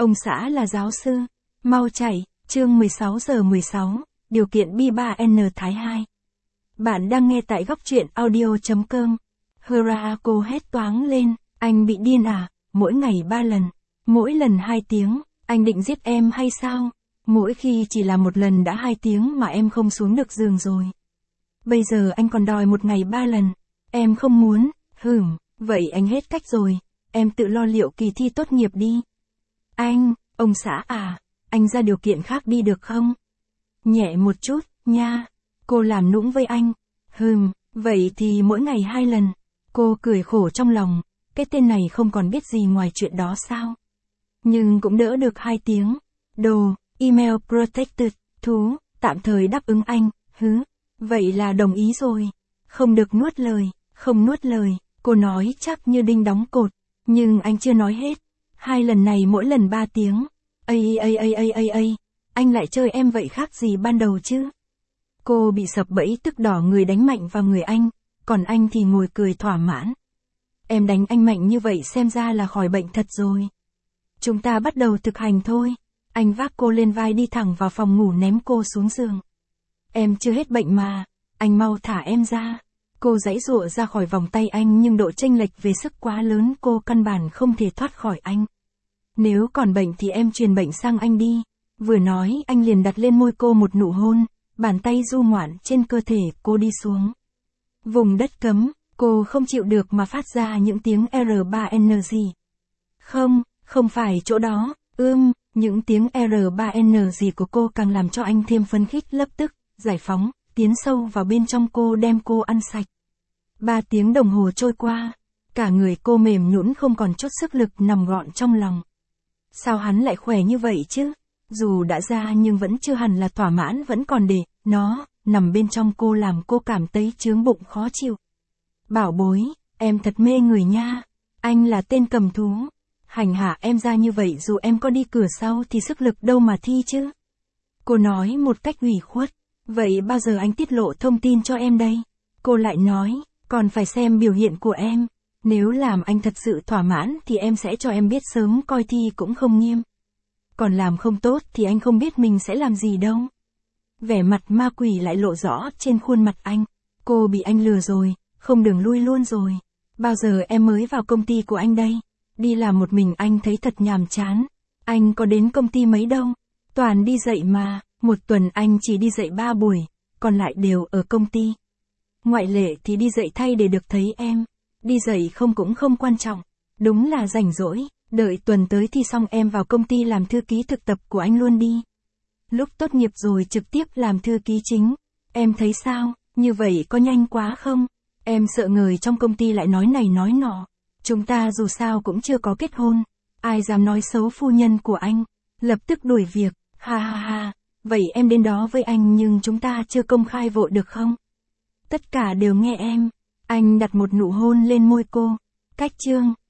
Ông xã là giáo sư. Mau chạy, chương 16 giờ 16, điều kiện B3N Thái 2. Bạn đang nghe tại góc truyện audio.com. Hirako hét toáng lên, anh bị điên à, mỗi ngày 3 lần, mỗi lần 2 tiếng, anh định giết em hay sao? Mỗi khi chỉ là một lần đã 2 tiếng mà em không xuống được giường rồi. Bây giờ anh còn đòi một ngày 3 lần, em không muốn, vậy anh hết cách rồi, em tự lo liệu kỳ thi tốt nghiệp đi. Ông xã à, anh ra điều kiện khác đi được không? Nhẹ một chút, nha. Cô làm nũng với anh. Vậy thì mỗi ngày 2 lần. Cô cười khổ trong lòng, cái tên này không còn biết gì ngoài chuyện đó sao? Nhưng cũng đỡ được 2 tiếng. Đồ, email protected, thú, tạm thời đáp ứng anh, vậy là đồng ý rồi. Không được nuốt lời, không nuốt lời, cô nói chắc như đinh đóng cột, nhưng anh chưa nói hết. 2 lần này mỗi lần 3 tiếng. Anh lại chơi em vậy khác gì ban đầu chứ? Cô bị sập bẫy tức đỏ người đánh mạnh vào người anh, còn anh thì ngồi cười thỏa mãn. Em đánh anh mạnh như vậy xem ra là khỏi bệnh thật rồi. Chúng ta bắt đầu thực hành thôi. Anh vác cô lên vai đi thẳng vào phòng ngủ ném cô xuống giường. Em chưa hết bệnh mà, anh mau thả em ra. Cô giãy giụa ra khỏi vòng tay anh nhưng độ chênh lệch về sức quá lớn, cô căn bản không thể thoát khỏi anh. Nếu còn bệnh thì em truyền bệnh sang anh đi. Vừa nói anh liền đặt lên môi cô một nụ hôn, bàn tay du ngoạn trên cơ thể cô đi xuống. Vùng đất cấm, cô không chịu được mà phát ra những tiếng R3N gì. Không phải chỗ đó, những tiếng R3N gì của cô càng làm cho anh thêm phấn khích, lập tức, giải phóng, tiến sâu vào bên trong cô đem cô ăn sạch. 3 tiếng đồng hồ trôi qua, cả người cô mềm nhũn không còn chút sức lực nằm gọn trong lòng. Sao hắn lại khỏe như vậy chứ? Dù đã ra nhưng vẫn chưa hẳn là thỏa mãn, vẫn còn để nó nằm bên trong cô làm cô cảm thấy chướng bụng khó chịu. Bảo bối, em thật mê người nha. Anh là tên cầm thú. Hành hạ em ra như vậy dù em có đi cửa sau thì sức lực đâu mà thi chứ. Cô nói một cách ủy khuất. Vậy bao giờ anh tiết lộ thông tin cho em đây? Cô lại nói, còn phải xem biểu hiện của em. Nếu làm anh thật sự thỏa mãn thì em sẽ cho em biết sớm, coi thi cũng không nghiêm. Còn làm không tốt thì anh không biết mình sẽ làm gì đâu. Vẻ mặt ma quỷ lại lộ rõ trên khuôn mặt anh. Cô bị anh lừa rồi, không đường lui luôn rồi. Bao giờ em mới vào công ty của anh đây? Đi làm một mình anh thấy thật nhàm chán. Anh có đến công ty mấy đâu. Toàn đi dạy mà, một tuần anh chỉ đi dạy 3 buổi, còn lại đều ở công ty. Ngoại lệ thì đi dạy thay để được thấy em. Đi dạy không cũng không quan trọng. Đúng là rảnh rỗi, đợi tuần tới thi xong em vào công ty làm thư ký thực tập của anh luôn đi. Lúc tốt nghiệp rồi trực tiếp làm thư ký chính. Em thấy sao, như vậy có nhanh quá không? Em sợ người trong công ty lại nói này nói nọ. Chúng ta dù sao cũng chưa có kết hôn. Ai dám nói xấu phu nhân của anh. Lập tức đuổi việc, ha. Vậy em đến đó với anh nhưng chúng ta chưa công khai vội được không? Tất cả đều nghe em. Anh đặt một nụ hôn lên môi cô. Cách chương